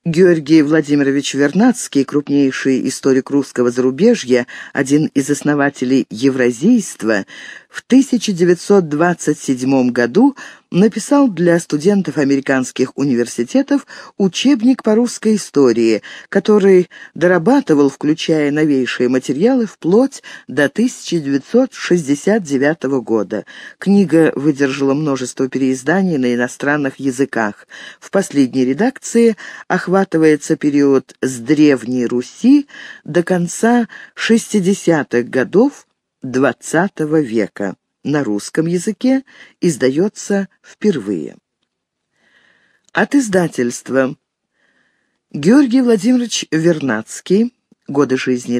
Георгий Владимирович Вернадский, крупнейший историк русского зарубежья, один из основателей евразийства, в 1927 году написал для студентов американских университетов учебник по русской истории, который дорабатывал, включая новейшие материалы, вплоть до 1969 года. Книга выдержала множество переизданий на иностранных языках. В последней редакции охватывается период с Древней Руси до конца 60-х годов XX века. На русском языке издается впервые. От издательства. Георгий Владимирович Вернадский. Годы жизни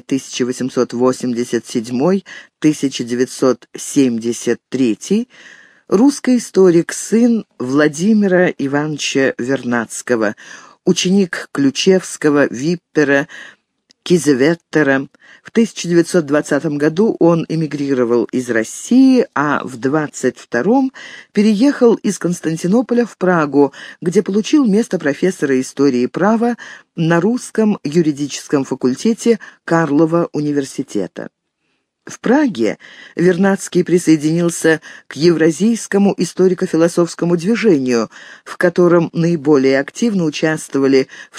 1887-1973. Русский историк, сын Владимира Ивановича Вернадского, ученик Ключевского, Виппера, Кизеветтера. В 1920 году он эмигрировал из России, а в 1922 переехал из Константинополя в Прагу, где получил место профессора истории и права на русском юридическом факультете Карлова университета. В Праге Вернадский присоединился к евразийскому историко-философскому движению, в котором наиболее активно участвовали в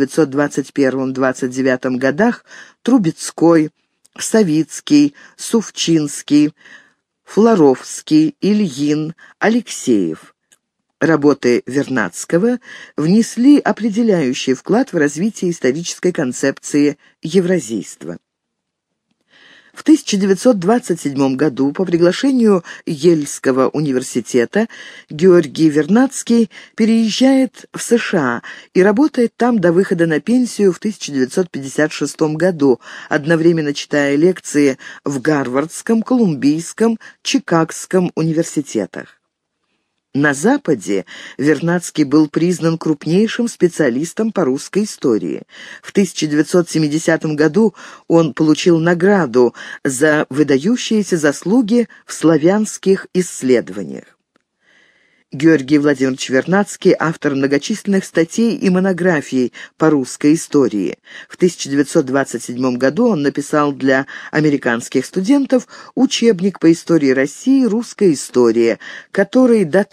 1921-1929 годах Трубецкой, Савицкий, Сувчинский, Флоровский, Ильин, Алексеев. Работы Вернадского внесли определяющий вклад в развитие исторической концепции евразийства. В 1927 году по приглашению Ельского университета Георгий Вернадский переезжает в США и работает там до выхода на пенсию в 1956 году, одновременно читая лекции в Гарвардском, Колумбийском, Чикагском университетах. На Западе Вернадский был признан крупнейшим специалистом по русской истории. В 1970 году он получил награду за выдающиеся заслуги в славянских исследованиях. Георгий Владимирович Вернадский – автор многочисленных статей и монографий по русской истории. В 1927 году он написал для американских студентов учебник по истории России «Русская история», который до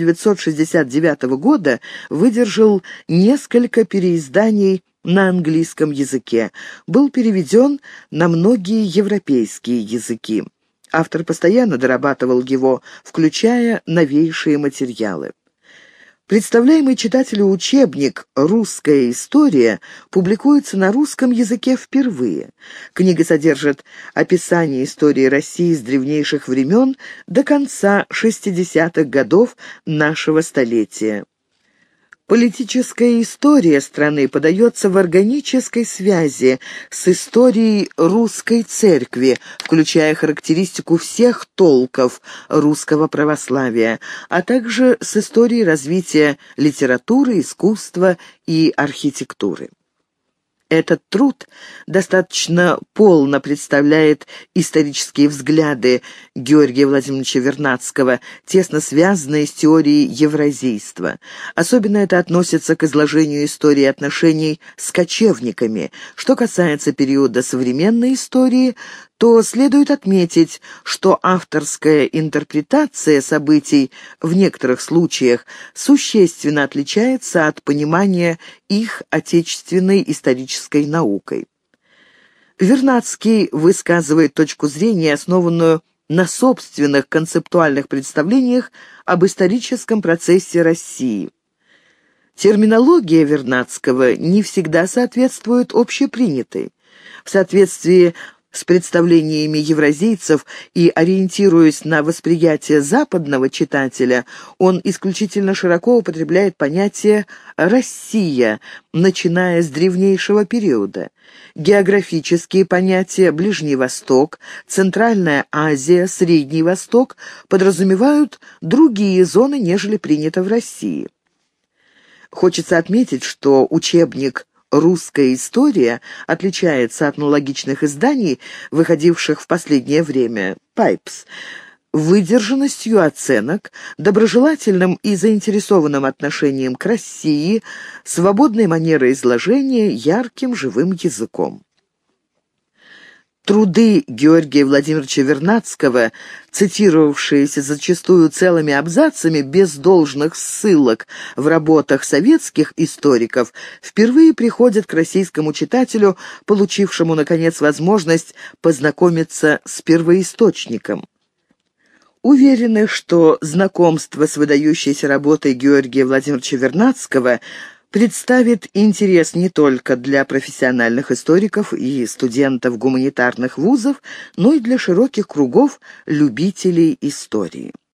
1969 года выдержал несколько переизданий на английском языке, был переведен на многие европейские языки. Автор постоянно дорабатывал его, включая новейшие материалы. Представляемый читателю учебник «Русская история» публикуется на русском языке впервые. Книга содержит описание истории России с древнейших времен до конца 60-х годов нашего столетия. Политическая история страны подается в органической связи с историей русской церкви, включая характеристику всех толков русского православия, а также с историей развития литературы, искусства и архитектуры. Этот труд достаточно полно представляет исторические взгляды Георгия Владимировича Вернадского, тесно связанные с теорией евразийства. Особенно это относится к изложению истории отношений с кочевниками. Что касается периода современной истории, то следует отметить, что авторская интерпретация событий в некоторых случаях существенно отличается от понимания их отечественной исторической наукой. Вернадский высказывает точку зрения, основанную на собственных концептуальных представлениях об историческом процессе России. Терминология Вернадского не всегда соответствует общепринятой. В соответствии с представлениями евразийцев и ориентируясь на восприятие западного читателя, он исключительно широко употребляет понятие «Россия», начиная с древнейшего периода. Географические понятия «Ближний Восток», «Центральная Азия», «Средний Восток» подразумевают другие зоны, нежели принято в России. Хочется отметить, что учебник «Русская история» отличается от аналогичных изданий, выходивших в последнее время, Пайпс, выдержанностью оценок, доброжелательным и заинтересованным отношением к России, свободной манерой изложения, ярким живым языком. Труды Георгия Владимировича Вернадского, цитировавшиеся зачастую целыми абзацами без должных ссылок в работах советских историков, впервые приходят к российскому читателю, получившему, наконец, возможность познакомиться с первоисточником. Уверены, что знакомство с выдающейся работой Георгия Владимировича Вернадского представит интерес не только для профессиональных историков и студентов гуманитарных вузов, но и для широких кругов любителей истории.